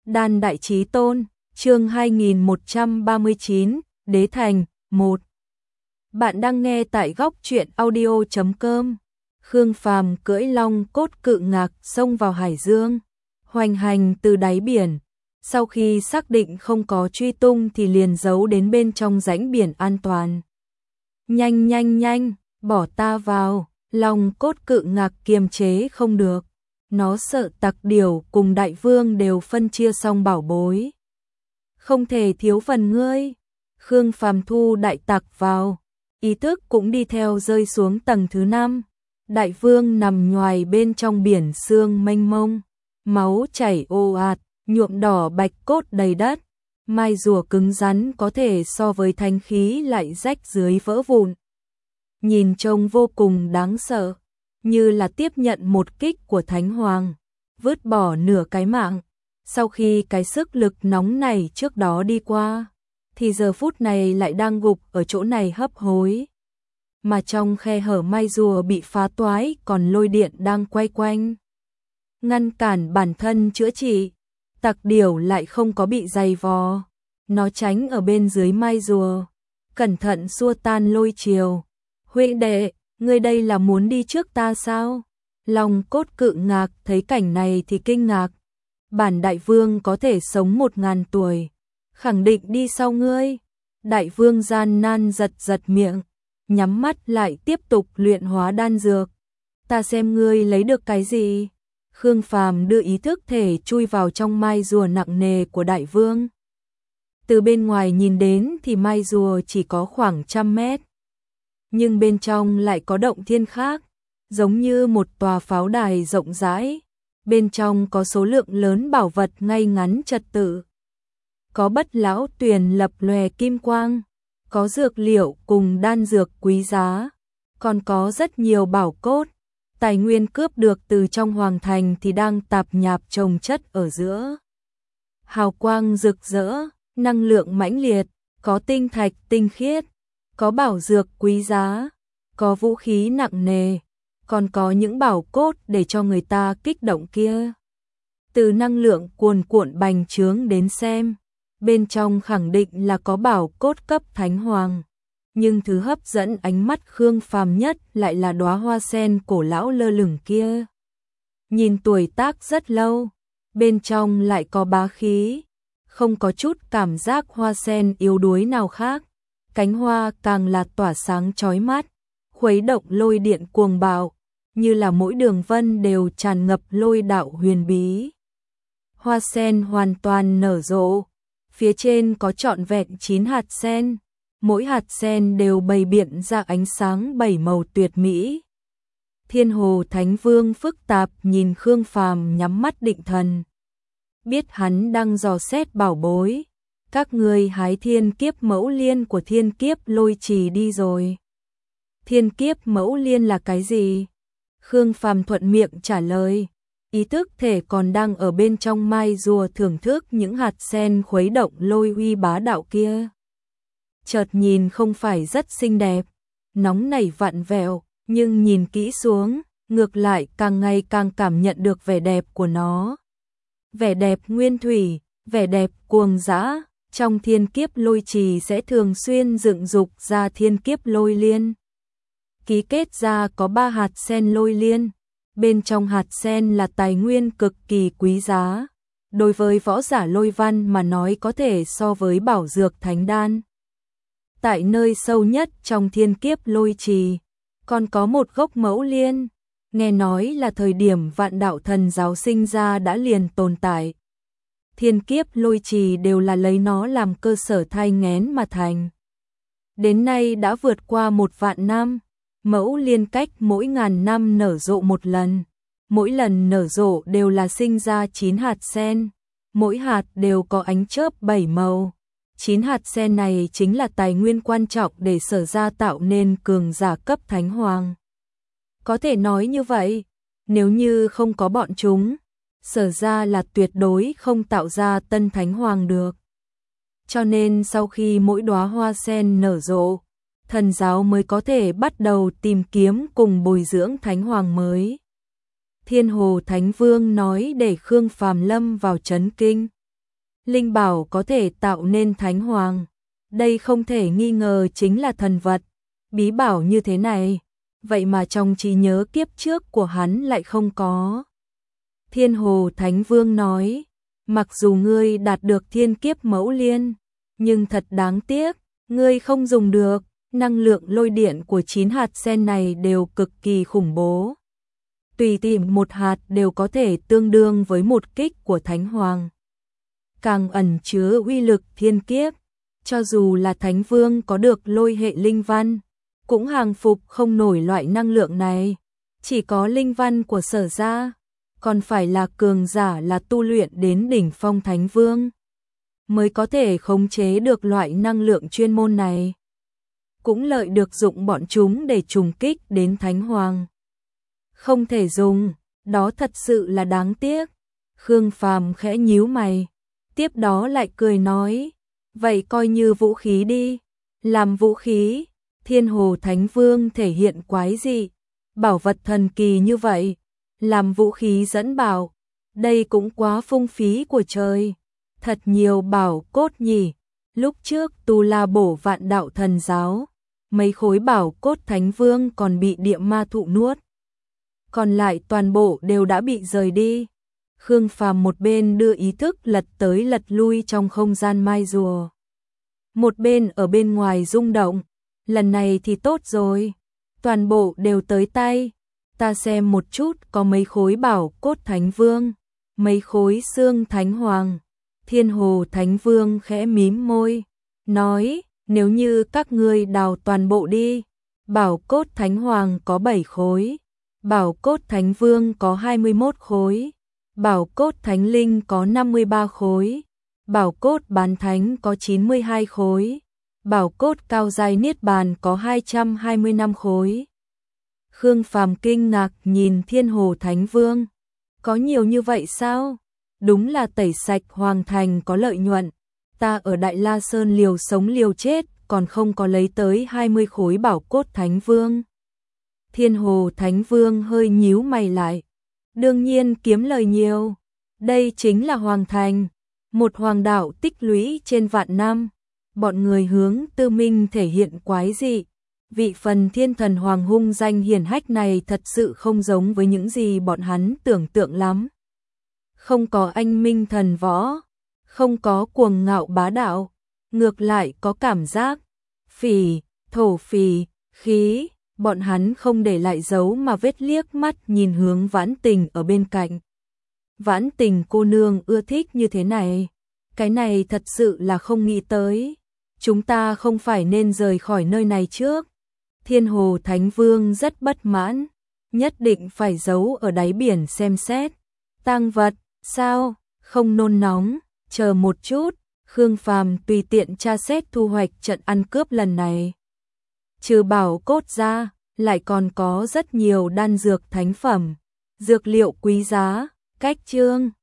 Đan Đại Chí Tôn, chương 2139, Đế Thành, 1. Bạn đang nghe tại góc truyện audio.com. Khương Phàm cưỡi long cốt cự ngạc xông vào hải dương, hoành hành từ đáy biển. Sau khi xác định không có truy tung thì liền giấu đến bên trong rãnh biển an toàn. Nhanh nhanh nhanh, bỏ ta vào, long cốt cự ngạc kiềm chế không được. Nó sợ Tặc Điểu cùng Đại Vương đều phân chia xong bảo bối. Không thể thiếu phần ngươi. Khương Phàm thu Đại Tặc vào, ý thức cũng đi theo rơi xuống tầng thứ 5. Đại Vương nằm nhoài bên trong biển sương mênh mông, máu chảy ồ ạt, nhuộm đỏ bạch cốt đầy đất. Mai rùa cứng rắn có thể so với thanh khí lại rách dưới vỡ vụn. Nhìn trông vô cùng đáng sợ, như là tiếp nhận một kích của Thánh Hoàng, vứt bỏ nửa cái mạng. Sau khi cái sức lực nóng này trước đó đi qua, thì giờ phút này lại đang gục ở chỗ này hấp hối. Mà trong khe hở mai rùa bị phá toái còn lôi điện đang quay quanh, ngăn cản bản thân chữa trị. Tặc Điểu lại không có bị dày vò, nó tránh ở bên dưới mai rùa, cẩn thận xua tan lôi chiều. Huynh đệ, ngươi đây là muốn đi trước ta sao? Long cốt cự ngạc thấy cảnh này thì kinh ngạc. Bản Đại Vương có thể sống 1000 tuổi, khẳng định đi sau ngươi. Đại Vương gian nan giật giật miệng, nhắm mắt lại tiếp tục luyện hóa đan dược. Ta xem ngươi lấy được cái gì? Khương Phàm đưa ý thức thể chui vào trong mai rùa nặng nề của Đại Vương. Từ bên ngoài nhìn đến thì mai rùa chỉ có khoảng 100 mét. Nhưng bên trong lại có động thiên khác, giống như một tòa pháo đài rộng rãi. Bên trong có số lượng lớn bảo vật ngay ngắn trật tự. Có bất lão tuyền lập lòe kim quang, có dược liệu cùng đan dược quý giá, còn có rất nhiều bảo cốt. Tài nguyên cướp được từ trong hoàng thành thì đang tạp nhạp chồng chất ở giữa. Hào quang rực rỡ, năng lượng mãnh liệt, có tinh thạch tinh khiết, có bảo dược quý giá, có vũ khí nặng nề, còn có những bảo cốt để cho người ta kích động kia. Từ năng lượng cuồn cuộn bành trướng đến xem, bên trong khẳng định là có bảo cốt cấp Thánh Hoàng. Nhưng thứ hấp dẫn ánh mắt Khương Phàm nhất lại là đóa hoa sen cổ lão lơ lửng kia. Nhìn tuổi tác rất lâu, bên trong lại có bá khí, không có chút cảm giác hoa sen yếu đuối nào khác. Cánh hoa càng là tỏa sáng chói mắt, khuấy động lôi điện cuồng bạo, như là mỗi đường vân đều tràn ngập lôi đạo huyền bí. Hoa sen hoàn toàn nở rộ, phía trên có trọn vẹn 9 hạt sen. Mỗi hạt sen đều bày biện ra ánh sáng 7 màu tuyệt mỹ. Thiên Hồ Thánh Vương phức tạp nhìn Khương Phàm nhắm mắt định thần. Biết hắn đang dò xét bảo bối. Các ngươi hái thiên kiếp mẫu liên của thiên kiếp lôi trì đi rồi. Thiên kiếp mẫu liên là cái gì? Khương Phàm thuận miệng trả lời. Ý thức thể còn đang ở bên trong mai rùa thưởng thức những hạt sen khuấy động lôi uy bá đạo kia. Chợt nhìn không phải rất xinh đẹp, nóng nảy vặn vẹo, nhưng nhìn kỹ xuống, ngược lại càng ngày càng cảm nhận được vẻ đẹp của nó. Vẻ đẹp nguyên thủy, vẻ đẹp cuồng dã, trong thiên kiếp lôi trì sẽ thường xuyên dựng dục ra thiên kiếp lôi liên. Ký kết ra có 3 hạt sen lôi liên, bên trong hạt sen là tài nguyên cực kỳ quý giá. Đối với võ giả lôi văn mà nói có thể so với bảo dược thánh đan. Tại nơi sâu nhất trong thiên kiếp lôi trì, còn có một gốc mẫu liên, nghe nói là thời điểm vạn đạo thần giáo sinh ra đã liền tồn tại. Thiên kiếp lôi trì đều là lấy nó làm cơ sở thai nghén mà thành. Đến nay đã vượt qua 1 vạn năm, mẫu liên cách mỗi 1000 năm nở rộ một lần. Mỗi lần nở rộ đều là sinh ra 9 hạt sen, mỗi hạt đều có ánh chớp 7 màu. 9 hạt sen này chính là tài nguyên quan trọng để Sở gia tạo nên cường giả cấp Thánh Hoàng. Có thể nói như vậy, nếu như không có bọn chúng, Sở gia là tuyệt đối không tạo ra tân Thánh Hoàng được. Cho nên sau khi mỗi đóa hoa sen nở rộ, thần giáo mới có thể bắt đầu tìm kiếm cùng bồi dưỡng Thánh Hoàng mới. Thiên Hồ Thánh Vương nói để Khương Phàm lâm vào chấn kinh. linh bảo có thể tạo nên thánh hoàng. Đây không thể nghi ngờ chính là thần vật. Bí bảo như thế này, vậy mà trong trí nhớ kiếp trước của hắn lại không có. Thiên Hồ Thánh Vương nói, mặc dù ngươi đạt được thiên kiếp mẫu liên, nhưng thật đáng tiếc, ngươi không dùng được, năng lượng lôi điện của 9 hạt sen này đều cực kỳ khủng bố. Tùy tìm một hạt đều có thể tương đương với một kích của Thánh Hoàng. Càng ẩn chứa uy lực thiên kiếp, cho dù là Thánh Vương có được lôi hệ linh văn, cũng hàng phục không nổi loại năng lượng này. Chỉ có linh văn của Sở gia, còn phải là cường giả là tu luyện đến đỉnh phong Thánh Vương, mới có thể khống chế được loại năng lượng chuyên môn này. Cũng lợi được dụng bọn chúng để trùng kích đến Thánh Hoàng. Không thể dùng, đó thật sự là đáng tiếc. Khương Phàm khẽ nhíu mày, tiếp đó lại cười nói, vậy coi như vũ khí đi. Làm vũ khí, Thiên Hồ Thánh Vương thể hiện quái dị, bảo vật thần kỳ như vậy, làm vũ khí dẫn bảo, đây cũng quá phung phí của trời. Thật nhiều bảo cốt nhỉ, lúc trước Tu La bổ Vạn Đạo Thần Giáo, mấy khối bảo cốt Thánh Vương còn bị địa ma thụ nuốt, còn lại toàn bộ đều đã bị rời đi. Khương Phàm một bên đưa ý thức lật tới lật lui trong không gian mai rùa, một bên ở bên ngoài rung động, lần này thì tốt rồi, toàn bộ đều tới tay. Ta xem một chút có mấy khối bảo cốt Thánh Vương, mấy khối xương Thánh Hoàng. Thiên Hồ Thánh Vương khẽ mím môi, nói, nếu như các ngươi đào toàn bộ đi, bảo cốt Thánh Hoàng có 7 khối, bảo cốt Thánh Vương có 21 khối, bảo cốt Thánh Linh có 53 khối, bảo cốt Bán Thánh có 92 khối, bảo cốt Cao Giai Niết Bàn có 225 khối. Khương Phàm kinh ngạc nhìn Thiên Hồ Thánh Vương, có nhiều như vậy sao? Đúng là tẩy sạch hoàng thành có lợi nhuận, ta ở Đại La Sơn liều sống liều chết còn không có lấy tới 20 khối bảo cốt Thánh Vương. Thiên Hồ Thánh Vương hơi nhíu mày lại, đương nhiên kiếm lời nhiều, đây chính là hoàng thành, một hoàng đạo tích lũy trên vạn năm, bọn người hướng Tư Minh thể hiện quái dị. Vị phần thiên thần hoàng hung danh hiển hách này thật sự không giống với những gì bọn hắn tưởng tượng lắm. Không có anh minh thần võ, không có cuồng ngạo bá đạo, ngược lại có cảm giác phỉ, thổ phỉ, khí, bọn hắn không để lại dấu mà vết liếc mắt nhìn hướng Vãn Tình ở bên cạnh. Vãn Tình cô nương ưa thích như thế này, cái này thật sự là không nghĩ tới, chúng ta không phải nên rời khỏi nơi này trước. Thiên Hồ Thánh Vương rất bất mãn, nhất định phải giấu ở đáy biển xem xét. Tang vật, sao, không nôn nóng, chờ một chút, Khương Phàm tùy tiện tra xét thu hoạch trận ăn cướp lần này. Trừ bảo cốt ra, lại còn có rất nhiều đan dược thánh phẩm, dược liệu quý giá, cách chương